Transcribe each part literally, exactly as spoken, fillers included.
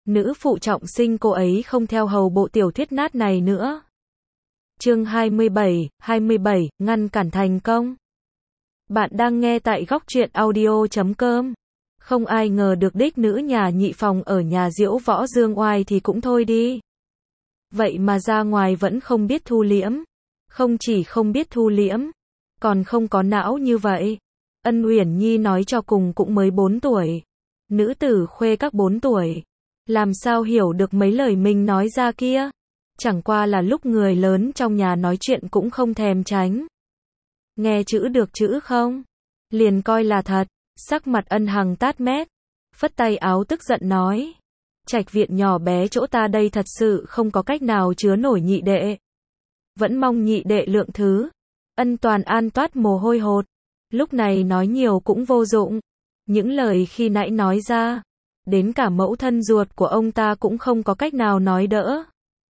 nữ phụ trọng sinh cô ấy không theo hầu bộ tiểu thuyết nát này nữa. Chương hai mươi bảy, hai mươi bảy, ngăn cản thành công. Bạn đang nghe tại góc truyện audio chấm com. Không ai ngờ được đích nữ nhà nhị phòng ở nhà diễu võ dương oai thì cũng thôi đi. Vậy mà ra ngoài vẫn không biết thu liễm. Không chỉ không biết thu liễm, còn không có não như vậy. Ân Uyển Nhi nói cho cùng cũng mới bốn tuổi. Nữ tử khuê các bốn tuổi. Làm sao hiểu được mấy lời mình nói ra kia? Chẳng qua là lúc người lớn trong nhà nói chuyện cũng không thèm tránh. Nghe chữ được chữ không? Liền coi là thật. Sắc mặt Ân Hằng tát mét. Phất tay áo tức giận nói. Trạch viện nhỏ bé chỗ ta đây thật sự không có cách nào chứa nổi nhị đệ. Vẫn mong nhị đệ lượng thứ. Ân Toàn An toát mồ hôi hột. Lúc này nói nhiều cũng vô dụng. Những lời khi nãy nói ra, đến cả mẫu thân ruột của ông ta cũng không có cách nào nói đỡ.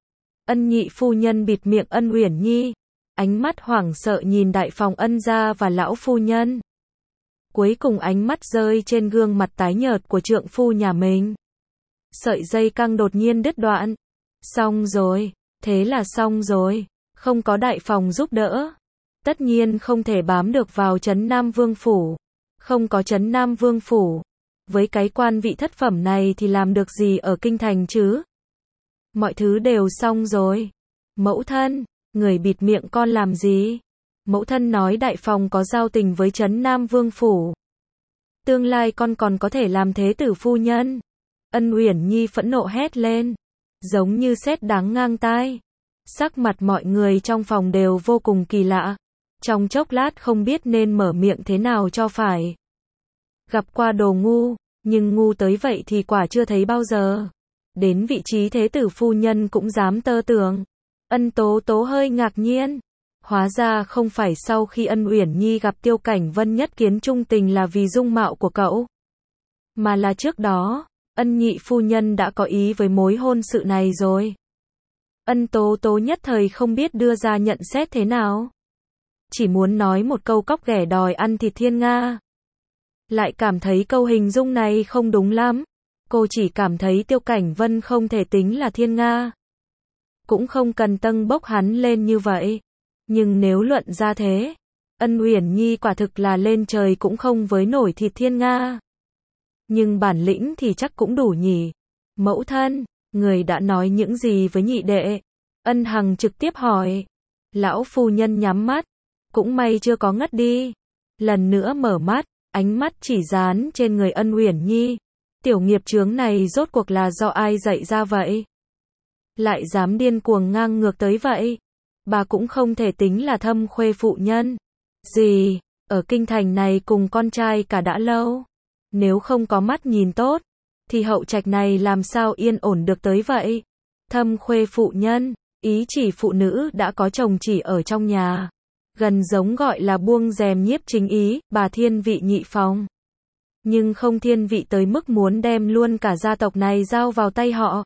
Ân nhị phu nhân bịt miệng Ân Uyển Nhi, ánh mắt hoảng sợ nhìn đại phòng Ân gia và lão phu nhân. Cuối cùng ánh mắt rơi trên gương mặt tái nhợt của trượng phu nhà mình. Sợi dây căng đột nhiên đứt đoạn. Xong rồi, thế là xong rồi, không có đại phòng giúp đỡ. Tất nhiên không thể bám được vào trấn Nam Vương Phủ. Không có trấn Nam Vương Phủ. Với cái quan vị thất phẩm này thì làm được gì ở kinh thành chứ? Mọi thứ đều xong rồi. Mẫu thân, người bịt miệng con làm gì? Mẫu thân nói đại phòng có giao tình với trấn Nam Vương Phủ. Tương lai con còn có thể làm thế tử phu nhân. Ân Uyển Nhi phẫn nộ hét lên. Giống như sét đáng ngang tai. Sắc mặt mọi người trong phòng đều vô cùng kỳ lạ. Trong chốc lát không biết nên mở miệng thế nào cho phải. Gặp qua đồ ngu, nhưng ngu tới vậy thì quả chưa thấy bao giờ. Đến vị trí thế tử phu nhân cũng dám tơ tưởng. Ân Tố Tố hơi ngạc nhiên. Hóa ra không phải sau khi Ân Uyển Nhi gặp Tiêu Cảnh Vân nhất kiến trung tình là vì dung mạo của cậu. Mà là trước đó, Ân nhị phu nhân đã có ý với mối hôn sự này rồi. Ân Tố Tố nhất thời không biết đưa ra nhận xét thế nào. Chỉ muốn nói một câu cóc ghẻ đòi ăn thịt thiên nga. Lại cảm thấy câu hình dung này không đúng lắm. Cô chỉ cảm thấy Tiêu Cảnh Vân không thể tính là thiên nga. Cũng không cần tâng bốc hắn lên như vậy. Nhưng nếu luận ra thế, Ân Uyển Nhi quả thực là lên trời cũng không với nổi thịt thiên nga. Nhưng bản lĩnh thì chắc cũng đủ nhỉ. Mẫu thân, người đã nói những gì với nhị đệ? Ân Hằng trực tiếp hỏi. Lão phu nhân nhắm mắt. Cũng may chưa có ngất đi. Lần nữa mở mắt, ánh mắt chỉ dán trên người Ân Uyển Nhi. Tiểu nghiệp chướng này rốt cuộc là do ai dạy ra vậy? Lại dám điên cuồng ngang ngược tới vậy? Bà cũng không thể tính là thâm khuê phụ nhân. Gì? Ở kinh thành này cùng con trai cả đã lâu. Nếu không có mắt nhìn tốt, thì hậu trạch này làm sao yên ổn được tới vậy? Thâm khuê phụ nhân, ý chỉ phụ nữ đã có chồng chỉ ở trong nhà. Gần giống gọi là buông rèm nhiếp chính ý, bà thiên vị nhị phòng. Nhưng không thiên vị tới mức muốn đem luôn cả gia tộc này giao vào tay họ.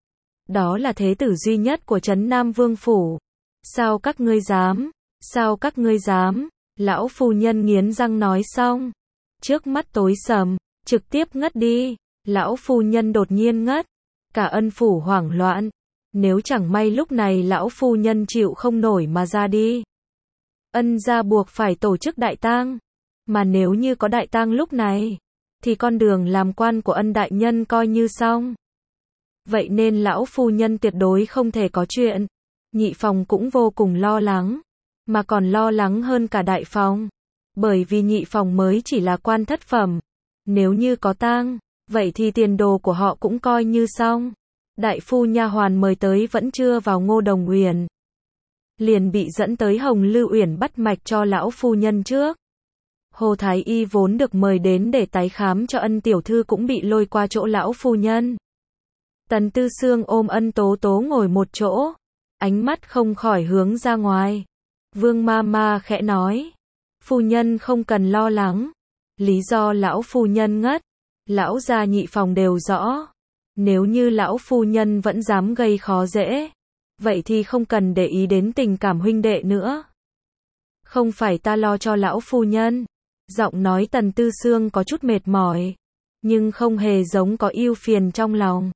Đó là thế tử duy nhất của trấn Nam Vương Phủ. Sao các ngươi dám? Sao các ngươi dám? Lão phu nhân nghiến răng nói xong. Trước mắt tối sầm, trực tiếp ngất đi. Lão phu nhân đột nhiên ngất. Cả Ân phủ hoảng loạn. Nếu chẳng may lúc này lão phu nhân chịu không nổi mà ra đi. Ân gia buộc phải tổ chức đại tang. Mà nếu như có đại tang lúc này, thì con đường làm quan của Ân đại nhân coi như xong. Vậy nên lão phu nhân tuyệt đối không thể có chuyện. Nhị phòng cũng vô cùng lo lắng. Mà còn lo lắng hơn cả đại phòng. Bởi vì nhị phòng mới chỉ là quan thất phẩm. Nếu như có tang, vậy thì tiền đồ của họ cũng coi như xong. Đại phu nha hoàn mời tới vẫn chưa vào Ngô Đồng Uyển. Liền bị dẫn tới Hồng Lư Uyển bắt mạch cho lão phu nhân trước. Hồ Thái Y vốn được mời đến để tái khám cho Ân tiểu thư cũng bị lôi qua chỗ lão phu nhân. Tần Tư Sương ôm Ân Tố Tố ngồi một chỗ, ánh mắt không khỏi hướng ra ngoài. Vương ma ma khẽ nói, phu nhân không cần lo lắng. Lý do lão phu nhân ngất, lão gia nhị phòng đều rõ. Nếu như lão phu nhân vẫn dám gây khó dễ, vậy thì không cần để ý đến tình cảm huynh đệ nữa. Không phải ta lo cho lão phu nhân. Giọng nói Tần Tư Sương có chút mệt mỏi, nhưng không hề giống có ưu phiền trong lòng.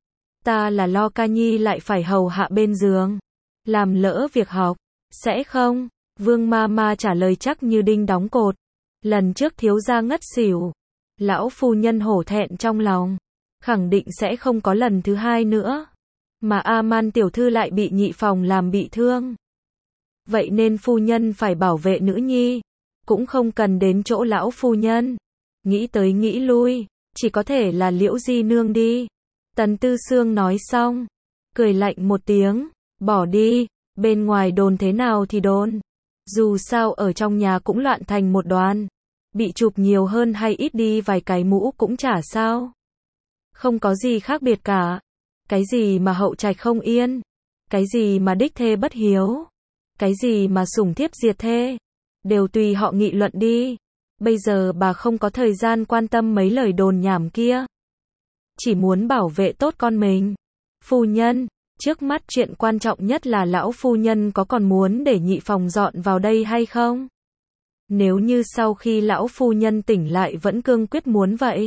Ta là lo ca nhi lại phải hầu hạ bên giường, làm lỡ việc học. Sẽ không? Vương ma ma trả lời chắc như đinh đóng cột. Lần trước thiếu gia ngất xỉu, lão phu nhân hổ thẹn trong lòng, khẳng định sẽ không có lần thứ hai nữa. Mà A-man tiểu thư lại bị nhị phòng làm bị thương. Vậy nên phu nhân phải bảo vệ nữ nhi, cũng không cần đến chỗ lão phu nhân. Nghĩ tới nghĩ lui, chỉ có thể là Liễu Di nương đi. Tần Tư Sương nói xong, cười lạnh một tiếng, bỏ đi, bên ngoài đồn thế nào thì đồn. Dù sao ở trong nhà cũng loạn thành một đoàn, bị chụp nhiều hơn hay ít đi vài cái mũ cũng chả sao. Không có gì khác biệt cả. Cái gì mà hậu trạch không yên, cái gì mà đích thê bất hiếu, cái gì mà sủng thiếp diệt thê, đều tùy họ nghị luận đi. Bây giờ bà không có thời gian quan tâm mấy lời đồn nhảm kia. Chỉ muốn bảo vệ tốt con mình. Phu nhân, trước mắt chuyện quan trọng nhất là lão phu nhân có còn muốn để nhị phòng dọn vào đây hay không? Nếu như sau khi lão phu nhân tỉnh lại vẫn cương quyết muốn vậy,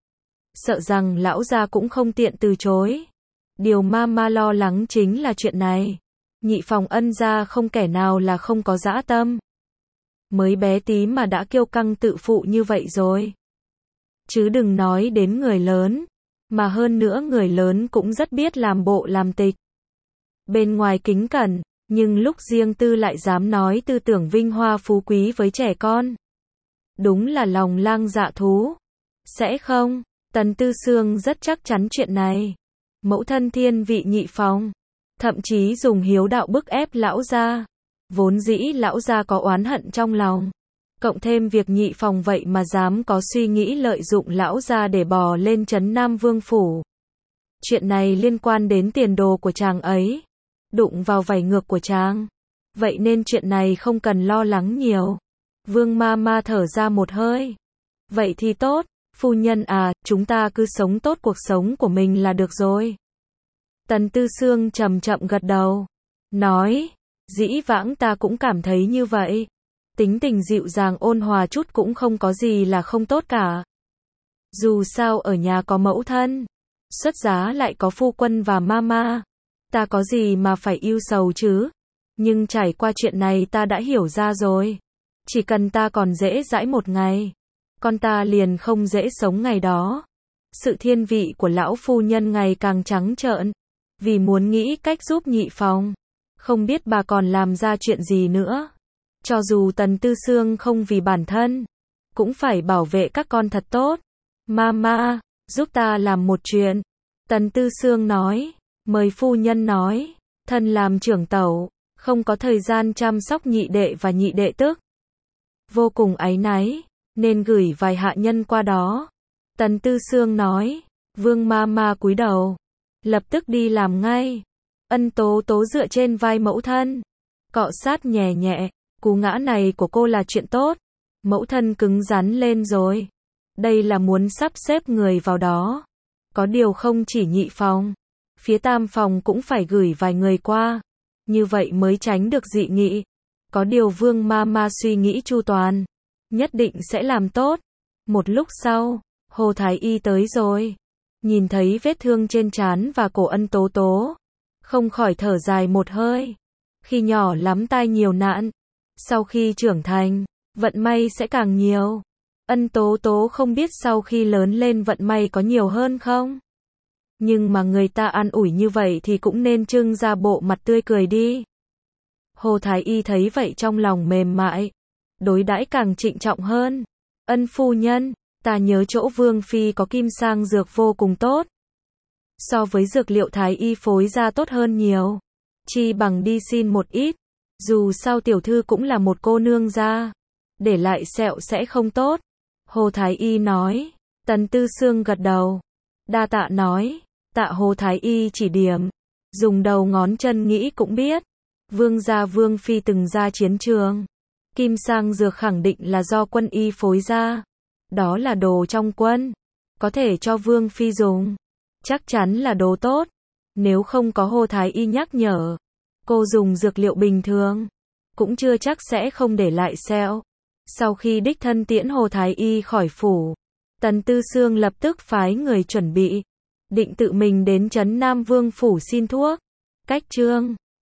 sợ rằng lão gia cũng không tiện từ chối. Điều ma ma lo lắng chính là chuyện này. Nhị phòng Ân gia không kẻ nào là không có dã tâm. Mới bé tí mà đã kiêu căng tự phụ như vậy rồi. Chứ đừng nói đến người lớn. Mà hơn nữa người lớn cũng rất biết làm bộ làm tịch. Bên ngoài kính cẩn, nhưng lúc riêng tư lại dám nói tư tưởng vinh hoa phú quý với trẻ con. Đúng là lòng lang dạ thú. Sẽ không? Tần Tư Sương rất chắc chắn chuyện này. Mẫu thân thiên vị nhị phòng, thậm chí dùng hiếu đạo bức ép lão gia. Vốn dĩ lão gia có oán hận trong lòng, cộng thêm việc nhị phòng vậy mà dám có suy nghĩ lợi dụng lão gia để bò lên trấn Nam Vương phủ. Chuyện này liên quan đến tiền đồ của chàng ấy, đụng vào vảy ngược của chàng. Vậy nên chuyện này không cần lo lắng nhiều. Vương ma ma thở ra một hơi. Vậy thì tốt. Phu nhân à, chúng ta cứ sống tốt cuộc sống của mình là được rồi. Tần Tư Sương chậm chậm gật đầu, nói, dĩ vãng ta cũng cảm thấy như vậy. Tính tình dịu dàng ôn hòa chút cũng không có gì là không tốt cả. Dù sao ở nhà có mẫu thân, xuất giá lại có phu quân và mama, ta có gì mà phải ưu sầu chứ. Nhưng trải qua chuyện này ta đã hiểu ra rồi. Chỉ cần ta còn dễ dãi một ngày, con ta liền không dễ sống ngày đó. Sự thiên vị của lão phu nhân ngày càng trắng trợn, vì muốn nghĩ cách giúp nhị phòng. Không biết bà còn làm ra chuyện gì nữa. Cho dù Tần Tư Sương không vì bản thân, cũng phải bảo vệ các con thật tốt. Mama, giúp ta làm một chuyện. Tần Tư Sương nói, mời phu nhân nói, thân làm trưởng tẩu, không có thời gian chăm sóc nhị đệ và nhị đệ tức. Vô cùng áy náy, nên gửi vài hạ nhân qua đó. Tần Tư Sương nói, Vương ma ma cúi đầu, lập tức đi làm ngay. Ân Tố Tố dựa trên vai mẫu thân, cọ sát nhẹ nhẹ, cú ngã này của cô là chuyện tốt. Mẫu thân cứng rắn lên rồi. Đây là muốn sắp xếp người vào đó. Có điều không chỉ nhị phòng, phía tam phòng cũng phải gửi vài người qua. Như vậy mới tránh được dị nghị. Có điều Vương ma ma suy nghĩ chu toàn, nhất định sẽ làm tốt. Một lúc sau, Hồ Thái Y tới rồi. Nhìn thấy vết thương trên trán và cổ Ân Tố Tố, không khỏi thở dài một hơi. Khi nhỏ lắm tai nhiều nạn, sau khi trưởng thành, vận may sẽ càng nhiều. Ân Tố Tố không biết sau khi lớn lên vận may có nhiều hơn không? Nhưng mà người ta an ủi như vậy thì cũng nên trưng ra bộ mặt tươi cười đi. Hồ Thái Y thấy vậy trong lòng mềm mại, đối đãi càng trịnh trọng hơn. Ân phu nhân, ta nhớ chỗ Vương Phi có kim sang dược vô cùng tốt. So với dược liệu Thái Y phối ra tốt hơn nhiều. Chi bằng đi xin một ít. Dù sao tiểu thư cũng là một cô nương gia, để lại sẹo sẽ không tốt. Hồ Thái Y nói. Tần Tư Sương gật đầu, đa tạ nói. Tạ Hồ Thái Y chỉ điểm, dùng đầu ngón chân nghĩ cũng biết. Vương gia Vương Phi từng ra chiến trường. Kim sang dược khẳng định là do quân y phối ra. Đó là đồ trong quân, có thể cho Vương Phi dùng. Chắc chắn là đồ tốt. Nếu không có Hồ Thái Y nhắc nhở, cô dùng dược liệu bình thường, cũng chưa chắc sẽ không để lại sẹo. Sau khi đích thân tiễn Hồ Thái Y khỏi phủ, Tần Tư Sương lập tức phái người chuẩn bị. định tự mình đến trấn Nam Vương phủ xin thuốc. Cách chương